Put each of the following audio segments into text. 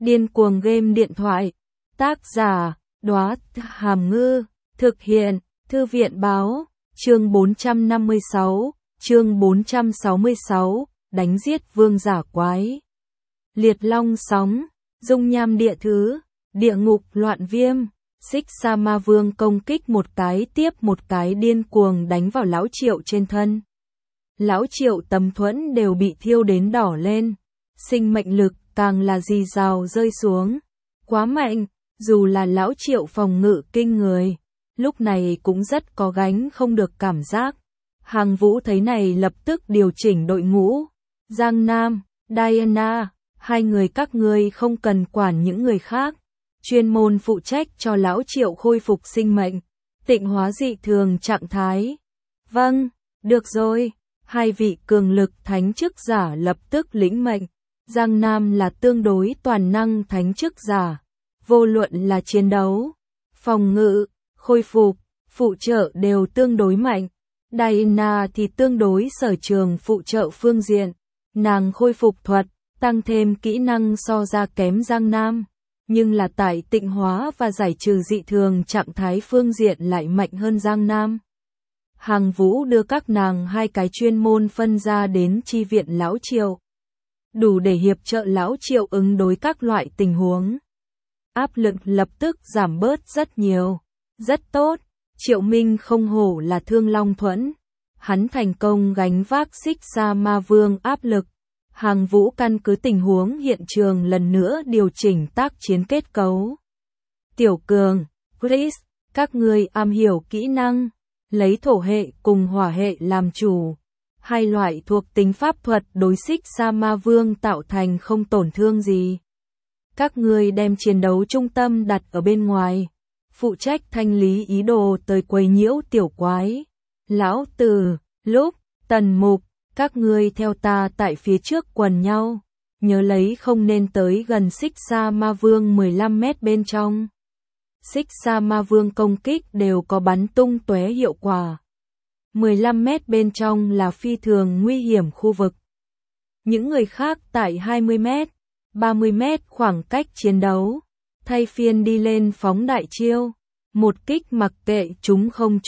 Điên cuồng game điện thoại. Tác giả, Đóa Hàm Ngư. Thực hiện, Thư viện báo. Chương 466, đánh giết vương giả quái. Liệt long sóng, dung nham địa thứ, địa ngục loạn viêm. Xích Sa Ma Vương công kích một cái tiếp một cái điên cuồng đánh vào lão Triệu trên thân. Lão Triệu tấm thuẫn đều bị thiêu đến đỏ lên. Sinh mệnh lực càng là rì rào rơi xuống. Quá mạnh, dù là lão Triệu phòng ngự kinh người, lúc này cũng rất có gánh không được cảm giác. Hàng Vũ thấy này lập tức điều chỉnh đội ngũ. Giang Nam, Diana, hai người các ngươi không cần quản những người khác. Chuyên môn phụ trách cho lão Triệu khôi phục sinh mệnh, tịnh hóa dị thường trạng thái. Vâng, được rồi. Hai vị cường lực thánh chức giả lập tức lĩnh mệnh. Giang Nam là tương đối toàn năng thánh chức giả. Vô luận là chiến đấu, phòng ngự, khôi phục, phụ trợ đều tương đối mạnh. Diana thì tương đối sở trường phụ trợ phương diện. Nàng khôi phục thuật, tăng thêm kỹ năng so ra kém Giang Nam. Nhưng là tại tịnh hóa và giải trừ dị thường trạng thái phương diện lại mạnh hơn Giang Nam. Hàng Vũ đưa các nàng hai cái chuyên môn phân ra đến chi viện lão Triệu. Đủ để hiệp trợ lão Triệu ứng đối các loại tình huống. Áp lực lập tức giảm bớt rất nhiều. Rất tốt, Triệu Minh không hổ là Thương Long Thuẫn. Hắn thành công gánh vác Xích Sa Ma Vương áp lực. Hàng Vũ căn cứ tình huống hiện trường lần nữa điều chỉnh tác chiến kết cấu. Tiểu Cường, Chris, các ngươi am hiểu kỹ năng, lấy thổ hệ cùng hỏa hệ làm chủ. Hai loại thuộc tính pháp thuật đối Xích Sa Ma Vương tạo thành không tổn thương gì. Các ngươi đem chiến đấu trung tâm đặt ở bên ngoài, phụ trách thanh lý ý đồ tới quấy nhiễu tiểu quái. Lão Tử, Lúc, Tần Mục, các ngươi theo ta tại phía trước quần nhau, nhớ lấy không nên tới gần Xích Sa Ma Vương 15 mét bên trong. Xích Sa Ma Vương công kích đều có bắn tung tóe hiệu quả. 15 mét bên trong là phi thường nguy hiểm khu vực. Những người khác tại 20 mét, 30 mét khoảng cách chiến đấu, thay phiên đi lên phóng đại chiêu. Một kích mặc kệ chúng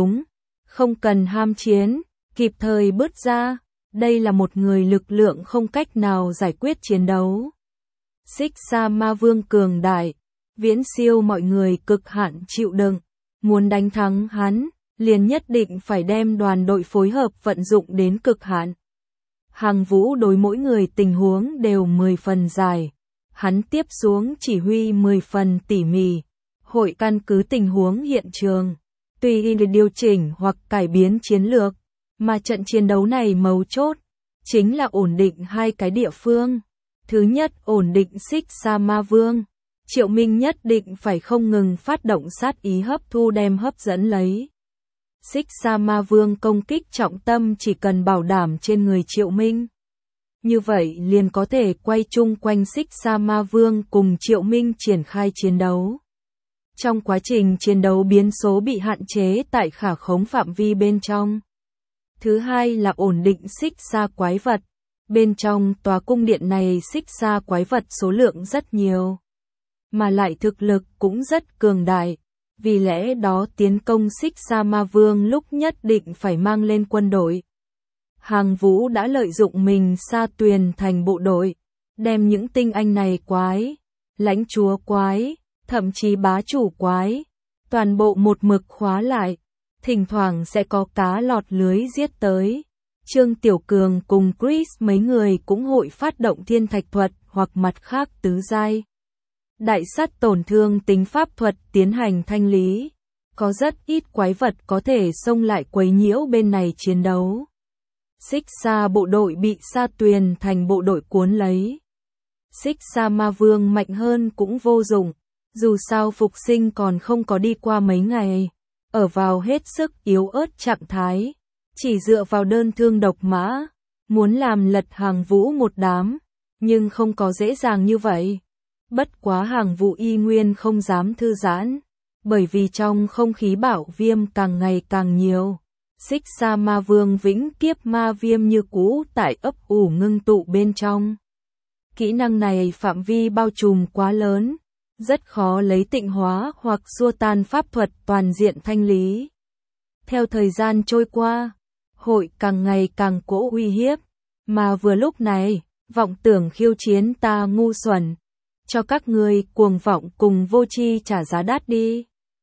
không cần ham chiến, kịp thời bứt ra. Đây là một người lực lượng không cách nào giải quyết chiến đấu. Xích Sa Ma Vương cường đại, viễn siêu mọi người cực hạn chịu đựng. Muốn đánh thắng hắn, liền nhất định phải đem đoàn đội phối hợp vận dụng đến cực hạn. Hàng Vũ đối mỗi người tình huống đều 10 phần dài. Hắn tiếp xuống chỉ huy 10 phần tỉ mỉ. Hội căn cứ tình huống hiện trường, tùy ý để điều chỉnh hoặc cải biến chiến lược. Mà trận chiến đấu này mấu chốt, chính là ổn định hai cái địa phương. Thứ nhất, ổn định Xích Sa Ma Vương. Triệu Minh nhất định phải không ngừng phát động sát ý hấp thu đem hấp dẫn lấy. Xích Sa Ma Vương công kích trọng tâm chỉ cần bảo đảm trên người Triệu Minh. Như vậy liền có thể quay chung quanh Xích Sa Ma Vương cùng Triệu Minh triển khai chiến đấu. Trong quá trình chiến đấu biến số bị hạn chế tại khả khống phạm vi bên trong. Thứ hai là ổn định Xích Sa quái vật. Bên trong tòa cung điện này Xích Sa quái vật số lượng rất nhiều, mà lại thực lực cũng rất cường đại. Vì lẽ đó tiến công Xích Sa Ma Vương lúc nhất định phải mang lên quân đội. Hàng Vũ đã lợi dụng mình Sa Tuyền thành bộ đội, đem những tinh anh này quái, lãnh chúa quái, thậm chí bá chủ quái, toàn bộ một mực khóa lại. Thỉnh thoảng sẽ có cá lọt lưới giết tới. Trương Tiểu Cường cùng Chris mấy người cũng hội phát động thiên thạch thuật hoặc mặt khác tứ giai. Đại sát tổn thương tính pháp thuật tiến hành thanh lý. Có rất ít quái vật có thể xông lại quấy nhiễu bên này chiến đấu. Xích Sa bộ đội bị Sa Tuyền thành bộ đội cuốn lấy. Xích Sa Ma Vương mạnh hơn cũng vô dụng. Dù sao phục sinh còn không có đi qua mấy ngày. Ở vào hết sức yếu ớt trạng thái. Chỉ dựa vào đơn thương độc mã. Muốn làm lật Hàng Vũ một đám. Nhưng không có dễ dàng như vậy. Bất quá Hàng Vũ y nguyên không dám thư giãn. Bởi vì trong không khí bảo viêm càng ngày càng nhiều. Xích Sa Ma Vương vĩnh kiếp ma viêm như cũ tại ấp ủ ngưng tụ bên trong. Kỹ năng này phạm vi bao trùm quá lớn, rất khó lấy tịnh hóa hoặc xua tan pháp thuật toàn diện thanh lý. Theo thời gian trôi qua, hội càng ngày càng cỗ uy hiếp, mà vừa lúc này, vọng tưởng khiêu chiến ta ngu xuẩn, cho các ngươi cuồng vọng cùng vô tri trả giá đắt đi.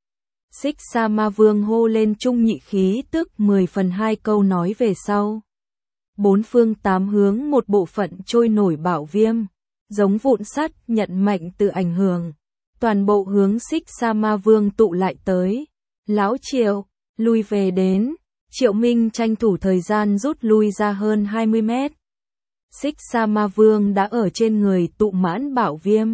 Xích Sa Ma Vương hô lên trung nhị khí tức 10/2 câu nói về sau. Bốn phương tám hướng một bộ phận trôi nổi bạo viêm, giống vụn sắt nhận mạnh từ ảnh hưởng. Toàn bộ hướng Xích Sa Ma Vương tụ lại tới. Lão Triệu, lui về đến. Triệu Minh tranh thủ thời gian rút lui ra hơn 20 mét. Xích Sa Ma Vương đã ở trên người tụ mãn bạo viêm.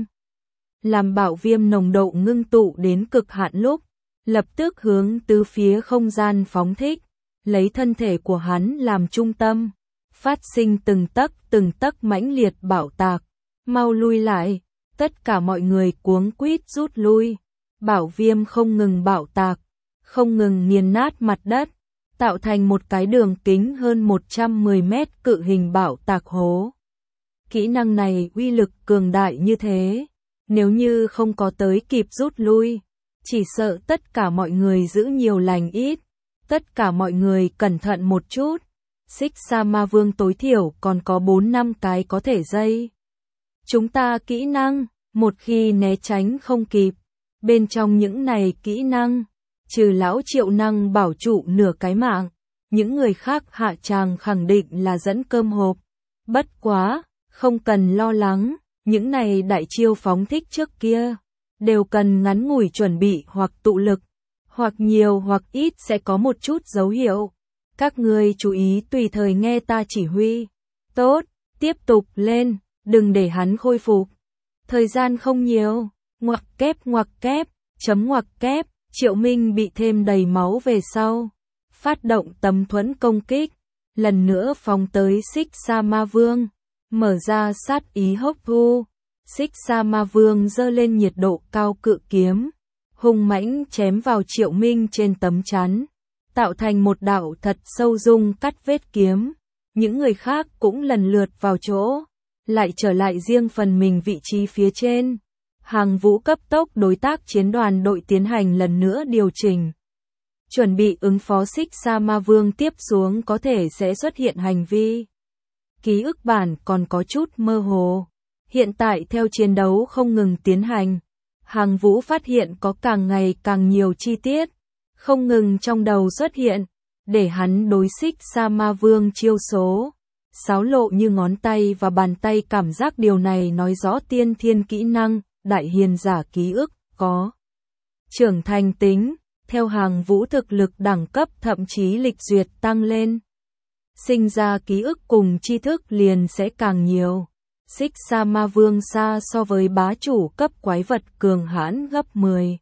Làm bạo viêm nồng độ ngưng tụ đến cực hạn lúc, lập tức hướng tứ phía không gian phóng thích, lấy thân thể của hắn làm trung tâm, phát sinh từng tấc mãnh liệt bạo tạc. Mau lui lại, tất cả mọi người cuống quýt rút lui. Bạo viêm không ngừng bạo tạc, không ngừng nghiền nát mặt đất, tạo thành một cái đường kính hơn 110 mét cự hình bạo tạc hố. Kỹ năng này uy lực cường đại như thế, nếu như không có tới kịp rút lui, chỉ sợ tất cả mọi người giữ nhiều lành ít, tất cả mọi người cẩn thận một chút. Xích Sa Ma Vương tối thiểu còn có 4-5 cái có thể dây. Chúng ta kỹ năng, một khi né tránh không kịp, bên trong những này kỹ năng, trừ lão Triệu năng bảo trụ nửa cái mạng, những người khác hạ tràng khẳng định là dẫn cơm hộp. Bất quá, không cần lo lắng, những này đại chiêu phóng thích trước kia, đều cần ngắn ngủi chuẩn bị hoặc tụ lực, hoặc nhiều hoặc ít sẽ có một chút dấu hiệu. Các ngươi chú ý tùy thời nghe ta chỉ huy. Tốt, tiếp tục lên, đừng để hắn khôi phục. Thời gian không nhiều, ngoặc kép, chấm ngoặc kép, Triệu Minh bị thêm đầy máu về sau. Phát động tấm thuẫn công kích, lần nữa phóng tới Xích Sa Ma Vương, mở ra sát ý hốc thu. Xích Sa Ma Vương giơ lên nhiệt độ cao cự kiếm, hung mãnh chém vào Triệu Minh trên tấm chắn, tạo thành một đạo thật sâu dung cắt vết kiếm. Những người khác cũng lần lượt vào chỗ, lại trở lại riêng phần mình vị trí phía trên. Hàng Vũ cấp tốc đối tác chiến đoàn đội tiến hành lần nữa điều chỉnh, chuẩn bị ứng phó Xích Sa Ma Vương tiếp xuống có thể sẽ xuất hiện hành vi. Ký ức bản còn có chút mơ hồ. Hiện tại theo chiến đấu không ngừng tiến hành, Hàng Vũ phát hiện có càng ngày càng nhiều chi tiết, không ngừng trong đầu xuất hiện, để hắn đối Xích Sa Ma Vương chiêu số xáo lộ như ngón tay và bàn tay. Cảm giác điều này nói rõ tiên thiên kỹ năng, đại hiền giả ký ức, có trưởng thành tính, theo Hàng Vũ thực lực đẳng cấp thậm chí lịch duyệt tăng lên. Sinh ra ký ức cùng tri thức liền sẽ càng nhiều. Xích Sa Ma Vương xa so với bá chủ cấp quái vật cường hãn gấp 10.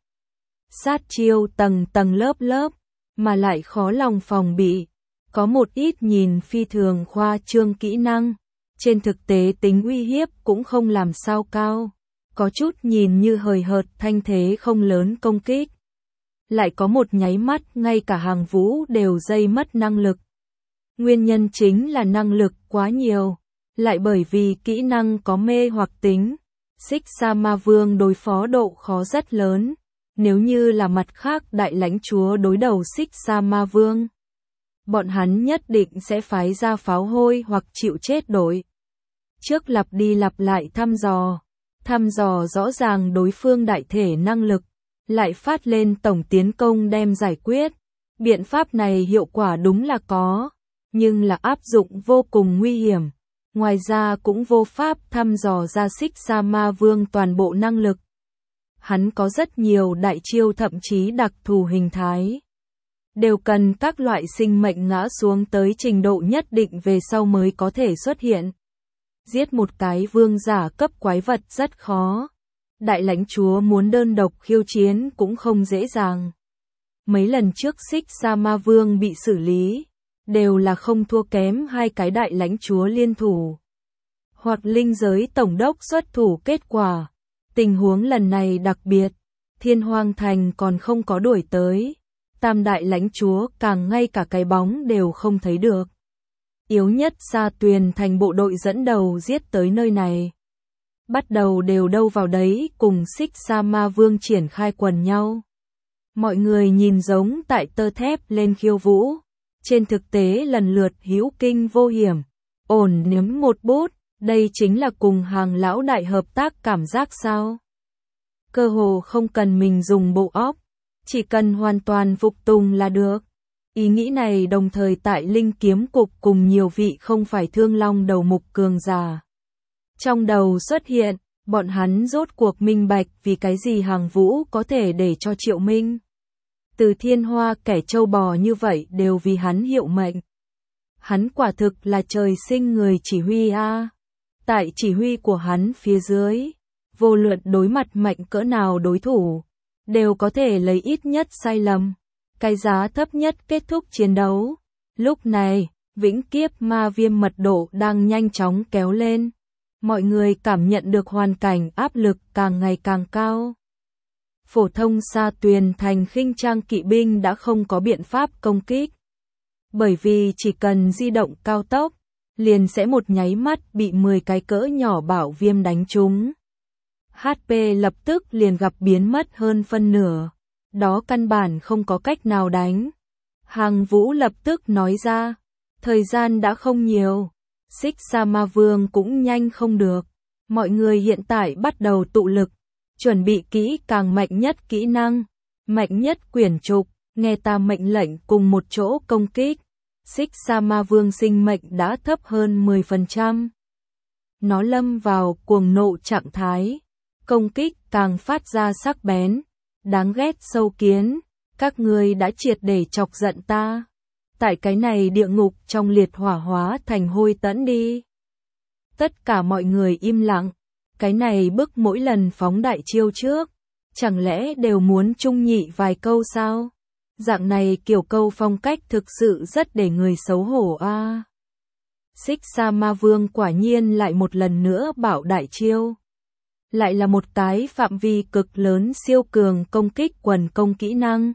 Sát chiêu tầng lớp, mà lại khó lòng phòng bị. Có một ít nhìn phi thường khoa trương kỹ năng, trên thực tế tính uy hiếp cũng không làm sao cao. Có chút nhìn như hời hợt thanh thế không lớn công kích. Lại có một nháy mắt ngay cả Hàng Vũ đều dây mất năng lực. Nguyên nhân chính là năng lực quá nhiều, lại bởi vì kỹ năng có mê hoặc tính. Xích Sa Ma Vương đối phó độ khó rất lớn, nếu như là mặt khác đại lãnh chúa đối đầu Xích Sa Ma Vương, bọn hắn nhất định sẽ phái ra pháo hôi hoặc chịu chết đổi. Trước lặp đi lặp lại thăm dò rõ ràng đối phương đại thể năng lực, lại phát lên tổng tiến công đem giải quyết. Biện pháp này hiệu quả đúng là có, nhưng là áp dụng vô cùng nguy hiểm. Ngoài ra cũng vô pháp thăm dò ra Xích Sa Ma Vương toàn bộ năng lực. Hắn có rất nhiều đại chiêu thậm chí đặc thù hình thái, đều cần các loại sinh mệnh ngã xuống tới trình độ nhất định về sau mới có thể xuất hiện. Giết một cái vương giả cấp quái vật rất khó. Đại lãnh chúa muốn đơn độc khiêu chiến cũng không dễ dàng. Mấy lần trước Xích Sa Ma Vương bị xử lý, đều là không thua kém hai cái đại lãnh chúa liên thủ, hoặc linh giới tổng đốc xuất thủ kết quả. Tình huống lần này đặc biệt, Thiên Hoang Thành còn không có đuổi tới, tam đại lãnh chúa càng ngay cả cái bóng đều không thấy được. Yếu nhất Sa Tuyền Thành bộ đội dẫn đầu giết tới nơi này. bắt đầu đều đâu vào đấy cùng Xích Sa Ma Vương triển khai quần nhau. Mọi người nhìn giống tại tơ thép lên khiêu vũ, trên thực tế lần lượt hữu kinh vô hiểm, ổn nếm một bút, đây chính là cùng Hàng lão đại hợp tác cảm giác sao? Cơ hồ không cần mình dùng bộ óc, chỉ cần hoàn toàn phục tùng là được. Ý nghĩ này đồng thời tại Linh Kiếm Cục cùng nhiều vị không phải Thương Long đầu mục cường giả trong đầu xuất hiện, bọn hắn rốt cuộc minh bạch vì cái gì Hàng Vũ có thể để cho Triệu Minh từ Thiên Hoa kẻ trâu bò như vậy đều vì hắn hiệu mệnh. Hắn quả thực là trời sinh người chỉ huy a. Tại chỉ huy của hắn phía dưới, vô luận đối mặt mạnh cỡ nào đối thủ, đều có thể lấy ít nhất sai lầm, cái giá thấp nhất kết thúc chiến đấu. Lúc này, vĩnh kiếp ma viêm mật độ đang nhanh chóng kéo lên. Mọi người cảm nhận được hoàn cảnh áp lực càng ngày càng cao. Phổ thông Sa Tuyền Thành khinh trang kỵ binh đã không có biện pháp công kích. Bởi vì chỉ cần di động cao tốc, liền sẽ một nháy mắt bị 10 cái cỡ nhỏ bảo viêm đánh trúng. HP lập tức liền gặp biến mất hơn phân nửa. Đó căn bản không có cách nào đánh. Hàng Vũ lập tức nói ra, thời gian đã không nhiều. Xích Sa Ma Vương cũng nhanh không được. Mọi người hiện tại bắt đầu tụ lực, chuẩn bị kỹ càng mạnh nhất kỹ năng, mạnh nhất quyển trục, nghe ta mệnh lệnh cùng một chỗ công kích. Xích Sa Ma Vương sinh mệnh đã thấp hơn 10%. Nó lâm vào cuồng nộ trạng thái, công kích càng phát ra sắc bén. Đáng ghét sâu kiến, các ngươi đã triệt để chọc giận ta. Tại cái này địa ngục trong liệt hỏa hóa thành hôi tẫn đi. Tất cả mọi người im lặng, cái này bức mỗi lần phóng đại chiêu trước, chẳng lẽ đều muốn chung nhị vài câu sao? Dạng này kiểu câu phong cách thực sự rất để người xấu hổ a. Xích Sa Ma Vương quả nhiên lại một lần nữa bảo đại chiêu. Lại là một cái phạm vi cực lớn siêu cường công kích quần công kỹ năng.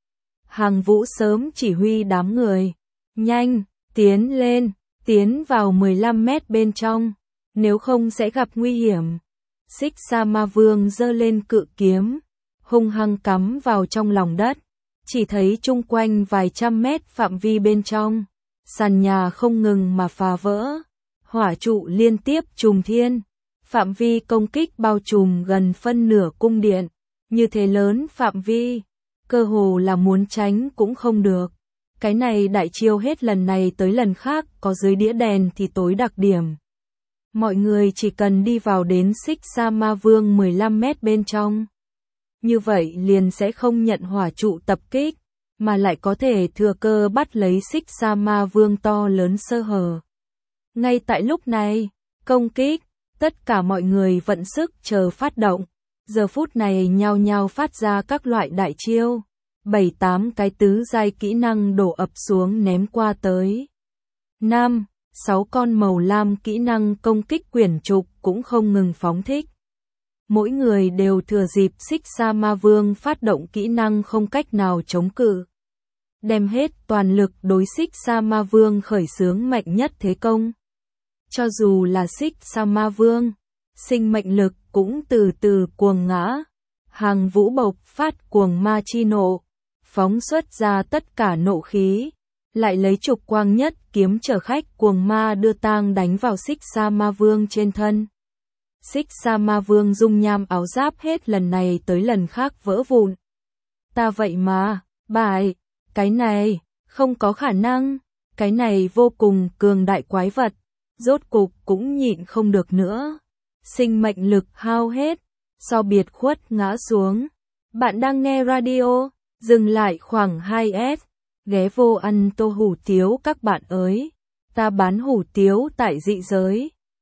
Hàng Vũ sớm chỉ huy đám người, nhanh, tiến lên, tiến vào 15 mét bên trong, nếu không sẽ gặp nguy hiểm. Xích Sa Ma Vương giơ lên cự kiếm, hung hăng cắm vào trong lòng đất, chỉ thấy chung quanh vài trăm mét phạm vi bên trong, sàn nhà không ngừng mà phá vỡ, hỏa trụ liên tiếp trùng thiên. Phạm vi công kích bao trùm gần phân nửa cung điện, như thế lớn phạm vi, cơ hồ là muốn tránh cũng không được. Cái này đại chiêu hết lần này tới lần khác có dưới đĩa đèn thì tối đặc điểm. Mọi người chỉ cần đi vào đến Xích Sa Ma Vương 15 mét bên trong. Như vậy liền sẽ không nhận hỏa trụ tập kích, mà lại có thể thừa cơ bắt lấy Xích Sa Ma Vương to lớn sơ hở. Ngay tại lúc này, công kích. Tất cả mọi người vận sức chờ phát động, giờ phút này nhao nhao phát ra các loại đại chiêu, 7-8 cái tứ giai kỹ năng đổ ập xuống ném qua tới. 5-6 con màu lam kỹ năng công kích quyển trục cũng không ngừng phóng thích. Mỗi người đều thừa dịp Xích Sa Ma Vương phát động kỹ năng không cách nào chống cự. Đem hết toàn lực đối Xích Sa Ma Vương khởi xướng mạnh nhất thế công. Cho dù là Xích Sa Ma Vương, sinh mệnh lực cũng từ từ cuồng ngã. Hàng Vũ bộc phát cuồng ma chi nộ, phóng xuất ra tất cả nộ khí, lại lấy trục quang nhất kiếm chở khách cuồng ma đưa tang đánh vào Xích Sa Ma Vương trên thân. Xích Sa Ma Vương dung nham áo giáp hết lần này tới lần khác vỡ vụn. Ta vậy mà, bại, cái này, không có khả năng, cái này vô cùng cường đại quái vật. Rốt cục cũng nhịn không được nữa. Sinh mệnh lực hao hết, so biệt khuất ngã xuống. Bạn đang nghe radio, dừng lại khoảng 2S, ghé vô ăn tô hủ tiếu các bạn ơi. Ta bán hủ tiếu tại dị giới.